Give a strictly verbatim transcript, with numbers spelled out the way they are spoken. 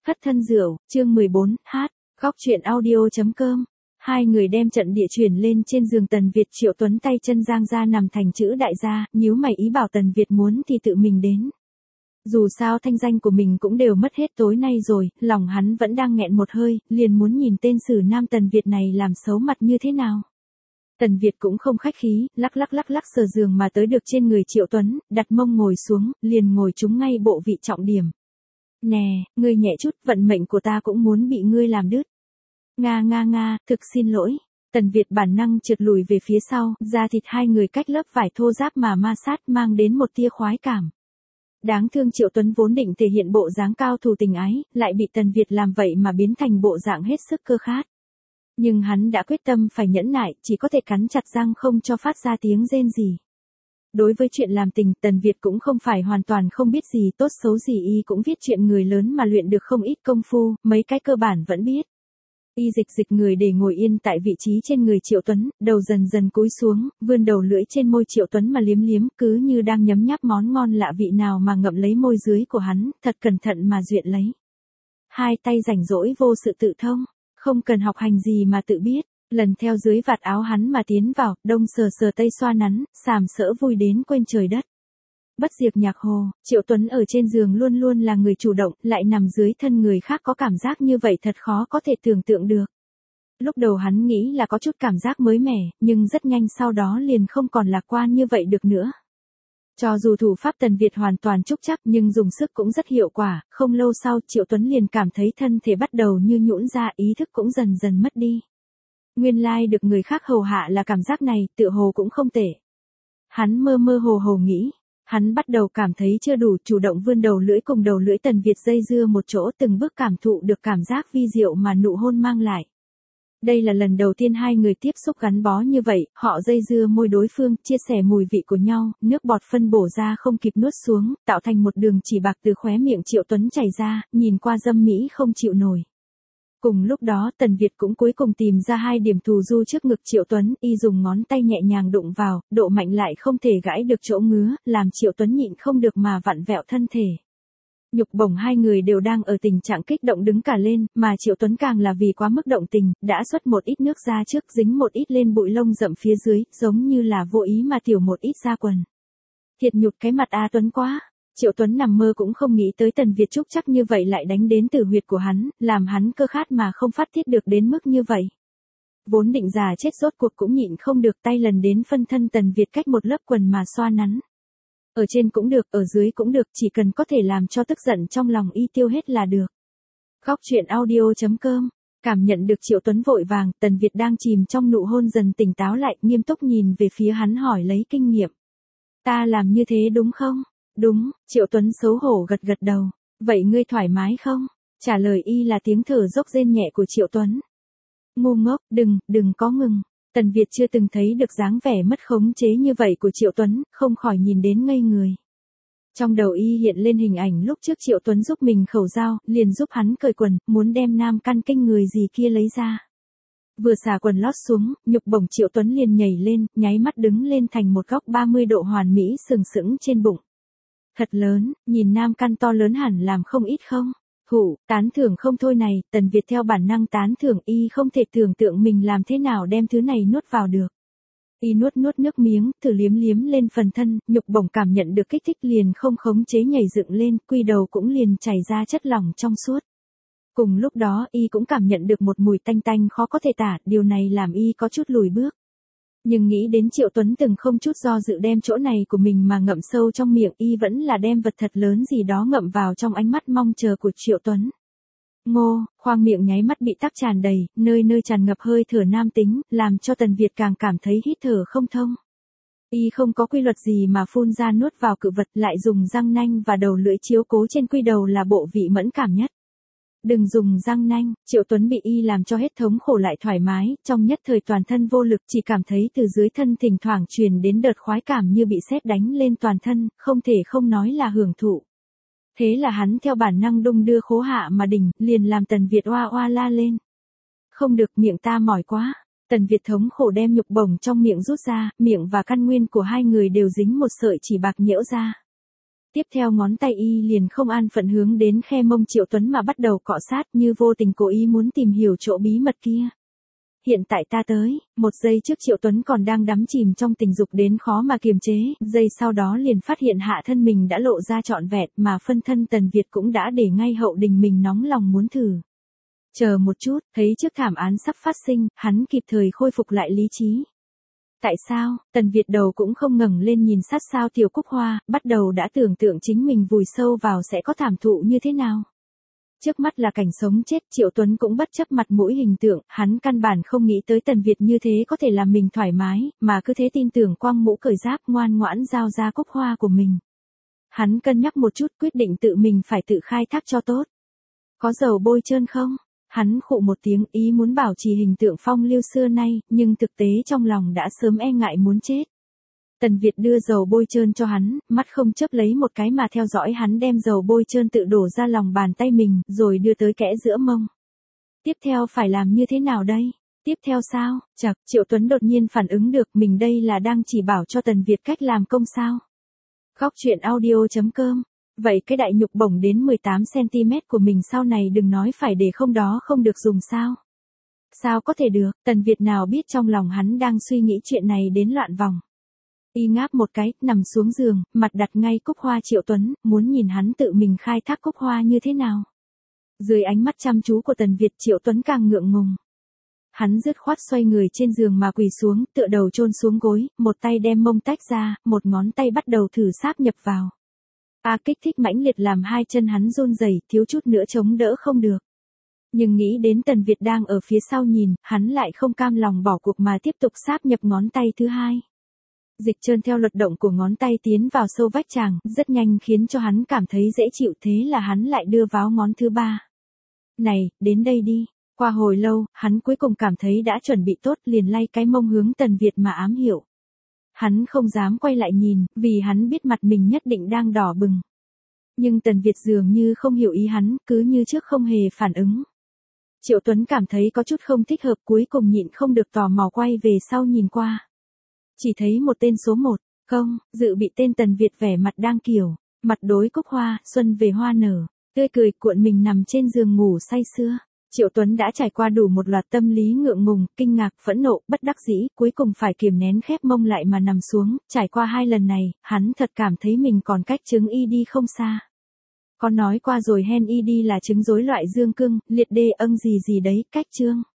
Khất thân rượu, chương mười bốn, hát, góc truyện audio.com. Hai người đem trận địa chuyển lên trên giường Tần Việt. Triệu Tuấn tay chân giang ra nằm thành chữ đại gia, nhíu mày ý bảo Tần Việt muốn thì tự mình đến. Dù sao thanh danh của mình cũng đều mất hết tối nay rồi, lòng hắn vẫn đang nghẹn một hơi, liền muốn nhìn tên sử nam Tần Việt này làm xấu mặt như thế nào. Tần Việt cũng không khách khí, lắc lắc lắc lắc sờ giường mà tới được trên người Triệu Tuấn, đặt mông ngồi xuống, liền ngồi trúng ngay bộ vị trọng điểm. Nè, ngươi nhẹ chút, vận mệnh của ta cũng muốn bị ngươi làm đứt. Nga nga nga, thực xin lỗi. Tần Việt bản năng trượt lùi về phía sau, da thịt hai người cách lớp vải thô ráp mà ma sát mang đến một tia khoái cảm. Đáng thương Triệu Tuấn vốn định thể hiện bộ dáng cao thủ tình ái, lại bị Tần Việt làm vậy mà biến thành bộ dạng hết sức cơ khát. Nhưng hắn đã quyết tâm phải nhẫn nại, chỉ có thể cắn chặt răng không cho phát ra tiếng rên gì. Đối với chuyện làm tình, Tần Việt cũng không phải hoàn toàn không biết gì tốt xấu gì, y cũng viết chuyện người lớn mà luyện được không ít công phu, mấy cái cơ bản vẫn biết. Y dịch dịch người để ngồi yên tại vị trí trên người Triệu Tuấn, đầu dần dần cúi xuống, vươn đầu lưỡi trên môi Triệu Tuấn mà liếm liếm, cứ như đang nhấm nháp món ngon lạ vị nào mà ngậm lấy môi dưới của hắn, thật cẩn thận mà duyện lấy. Hai tay rảnh rỗi vô sự tự thông, không cần học hành gì mà tự biết, lần theo dưới vạt áo hắn mà tiến vào, đông sờ sờ tây xoa nắn, sàm sỡ vui đến quên trời đất. Bất diệt nhạc hồ, Triệu Tuấn ở trên giường luôn luôn là người chủ động, lại nằm dưới thân người khác có cảm giác như vậy thật khó có thể tưởng tượng được. Lúc đầu hắn nghĩ là có chút cảm giác mới mẻ, nhưng rất nhanh sau đó liền không còn lạc quan như vậy được nữa. Cho dù thủ pháp Tần Việt hoàn toàn trúc chắc nhưng dùng sức cũng rất hiệu quả, không lâu sau Triệu Tuấn liền cảm thấy thân thể bắt đầu như nhũn ra, ý thức cũng dần dần mất đi. Nguyên lai được người khác hầu hạ là cảm giác này, tựa hồ cũng không tệ. Hắn mơ mơ hồ hồ nghĩ, hắn bắt đầu cảm thấy chưa đủ, chủ động vươn đầu lưỡi cùng đầu lưỡi Tần Việt dây dưa một chỗ, từng bước cảm thụ được cảm giác vi diệu mà nụ hôn mang lại. Đây là lần đầu tiên hai người tiếp xúc gắn bó như vậy, họ dây dưa môi đối phương, chia sẻ mùi vị của nhau, nước bọt phân bổ ra không kịp nuốt xuống, tạo thành một đường chỉ bạc từ khóe miệng Triệu Tuấn chảy ra, nhìn qua dâm mỹ không chịu nổi. Cùng lúc đó Tần Việt cũng cuối cùng tìm ra hai điểm thù du trước ngực Triệu Tuấn, y dùng ngón tay nhẹ nhàng đụng vào, độ mạnh lại không thể gãi được chỗ ngứa, làm Triệu Tuấn nhịn không được mà vặn vẹo thân thể. Nhục bổng hai người đều đang ở tình trạng kích động đứng cả lên, mà Triệu Tuấn càng là vì quá mức động tình, đã xuất một ít nước ra trước, dính một ít lên bụi lông rậm phía dưới, giống như là vô ý mà tiểu một ít ra quần. Thiệt nhục cái mặt A Tuấn quá. Triệu Tuấn nằm mơ cũng không nghĩ tới Tần Việt trúc chắc như vậy lại đánh đến từ huyệt của hắn, làm hắn cơ khát mà không phát tiết được đến mức như vậy. Vốn định già chết rốt cuộc cũng nhịn không được, tay lần đến phân thân Tần Việt cách một lớp quần mà xoa nắn. Ở trên cũng được, ở dưới cũng được, chỉ cần có thể làm cho tức giận trong lòng y tiêu hết là được. Góc truyện audio.com. Cảm nhận được Triệu Tuấn vội vàng, Tần Việt đang chìm trong nụ hôn dần tỉnh táo lại, nghiêm túc nhìn về phía hắn hỏi lấy kinh nghiệm. Ta làm như thế đúng không? Đúng, Triệu Tuấn xấu hổ gật gật đầu. Vậy ngươi thoải mái không? Trả lời y là tiếng thở dốc rên nhẹ của Triệu Tuấn. Ngu ngốc, đừng, đừng có ngừng. Tần Việt chưa từng thấy được dáng vẻ mất khống chế như vậy của Triệu Tuấn, không khỏi nhìn đến ngây người. Trong đầu y hiện lên hình ảnh lúc trước Triệu Tuấn giúp mình khẩu dao, liền giúp hắn cởi quần, muốn đem nam căn kinh người gì kia lấy ra. Vừa xả quần lót xuống, nhục bổng Triệu Tuấn liền nhảy lên, nháy mắt đứng lên thành một góc ba mươi độ hoàn mỹ sừng sững trên bụng. Thật lớn, nhìn nam căn to lớn hẳn làm không ít không? Hụ, tán thưởng không thôi này, Tần Việt theo bản năng tán thưởng, y không thể tưởng tượng mình làm thế nào đem thứ này nuốt vào được. Y nuốt nuốt nước miếng, thử liếm liếm lên phần thân, nhục bổng cảm nhận được kích thích liền không khống chế nhảy dựng lên, quy đầu cũng liền chảy ra chất lỏng trong suốt. Cùng lúc đó y cũng cảm nhận được một mùi tanh tanh khó có thể tả, điều này làm y có chút lùi bước. Nhưng nghĩ đến Triệu Tuấn từng không chút do dự đem chỗ này của mình mà ngậm sâu trong miệng, y vẫn là đem vật thật lớn gì đó ngậm vào trong ánh mắt mong chờ của Triệu Tuấn. Ngô, khoang miệng nháy mắt bị tắc tràn đầy, nơi nơi tràn ngập hơi thở nam tính, làm cho Tần Việt càng cảm thấy hít thở không thông. Y không có quy luật gì mà phun ra nuốt vào cự vật, lại dùng răng nanh và đầu lưỡi chiếu cố trên quy đầu là bộ vị mẫn cảm nhất. Đừng dùng răng nanh, Triệu Tuấn bị y làm cho hết thống khổ lại thoải mái, trong nhất thời toàn thân vô lực, chỉ cảm thấy từ dưới thân thỉnh thoảng truyền đến đợt khoái cảm như bị sét đánh lên toàn thân, không thể không nói là hưởng thụ. Thế là hắn theo bản năng đung đưa khố hạ mà đỉnh, liền làm Tần Việt oa oa la lên. Không được, miệng ta mỏi quá. Tần Việt thống khổ đem nhục bổng trong miệng rút ra, miệng và căn nguyên của hai người đều dính một sợi chỉ bạc nhễu ra. Tiếp theo ngón tay y liền không an phận hướng đến khe mông Triệu Tuấn mà bắt đầu cọ sát như vô tình cố ý muốn tìm hiểu chỗ bí mật kia. Hiện tại ta tới, một giây trước Triệu Tuấn còn đang đắm chìm trong tình dục đến khó mà kiềm chế, giây sau đó liền phát hiện hạ thân mình đã lộ ra trọn vẹn mà phân thân Tần Việt cũng đã để ngay hậu đình mình nóng lòng muốn thử. Chờ một chút, thấy trước thảm án sắp phát sinh, hắn kịp thời khôi phục lại lý trí. Tại sao, Tần Việt đầu cũng không ngẩng lên nhìn sát sao Tiểu Cúc Hoa, bắt đầu đã tưởng tượng chính mình vùi sâu vào sẽ có thảm thụ như thế nào. Trước mắt là cảnh sống chết, Triệu Tuấn cũng bất chấp mặt mũi hình tượng, hắn căn bản không nghĩ tới Tần Việt như thế có thể làm mình thoải mái, mà cứ thế tin tưởng quang mũ cởi giáp ngoan ngoãn giao ra Cúc Hoa của mình. Hắn cân nhắc một chút quyết định tự mình phải tự khai thác cho tốt. Có dầu bôi trơn không? Hắn khụ một tiếng ý muốn bảo trì hình tượng phong lưu xưa nay, nhưng thực tế trong lòng đã sớm e ngại muốn chết. Tần Việt đưa dầu bôi trơn cho hắn, mắt không chớp lấy một cái mà theo dõi hắn đem dầu bôi trơn tự đổ ra lòng bàn tay mình, rồi đưa tới kẽ giữa mông. Tiếp theo phải làm như thế nào đây? Tiếp theo sao? Chậc, Triệu Tuấn đột nhiên phản ứng được mình đây là đang chỉ bảo cho Tần Việt cách làm công sao? Góc truyện audio chấm com. Vậy cái đại nhục bổng đến mười tám xăng ti mét của mình sau này đừng nói phải để không đó không được dùng sao? Sao có thể được, Tần Việt nào biết trong lòng hắn đang suy nghĩ chuyện này đến loạn vòng. Y ngáp một cái, nằm xuống giường, mặt đặt ngay Cúc Hoa Triệu Tuấn, muốn nhìn hắn tự mình khai thác Cúc Hoa như thế nào. Dưới ánh mắt chăm chú của Tần Việt Triệu Tuấn càng ngượng ngùng. Hắn dứt khoát xoay người trên giường mà quỳ xuống, tựa đầu chôn xuống gối, một tay đem mông tách ra, một ngón tay bắt đầu thử sáp nhập vào. A kích thích mãnh liệt làm hai chân hắn run rẩy, thiếu chút nữa chống đỡ không được. Nhưng nghĩ đến Tần Việt đang ở phía sau nhìn, hắn lại không cam lòng bỏ cuộc mà tiếp tục sáp nhập ngón tay thứ hai. Dịch trơn theo luật động của ngón tay tiến vào sâu vách chàng, rất nhanh khiến cho hắn cảm thấy dễ chịu, thế là hắn lại đưa vào ngón thứ ba. Này, đến đây đi. Qua hồi lâu, hắn cuối cùng cảm thấy đã chuẩn bị tốt, liền lay cái mông hướng Tần Việt mà ám hiệu. Hắn không dám quay lại nhìn, vì hắn biết mặt mình nhất định đang đỏ bừng. Nhưng Tần Việt dường như không hiểu ý hắn, cứ như trước không hề phản ứng. Triệu Tuấn cảm thấy có chút không thích hợp, cuối cùng nhịn không được tò mò quay về sau nhìn qua. Chỉ thấy một tên số một, không, dự bị tên Tần Việt vẻ mặt đang kiểu, mặt đối Cúc Hoa, xuân về hoa nở, tươi cười cuộn mình nằm trên giường ngủ say sưa. Triệu Tuấn đã trải qua đủ một loạt tâm lý ngượng ngùng, kinh ngạc, phẫn nộ, bất đắc dĩ, cuối cùng phải kiềm nén khép mông lại mà nằm xuống, trải qua hai lần này, hắn thật cảm thấy mình còn cách chứng i đê không xa. Con nói qua rồi hen i đê là chứng rối loạn dương cương, liệt đê âng gì gì đấy, cách chương.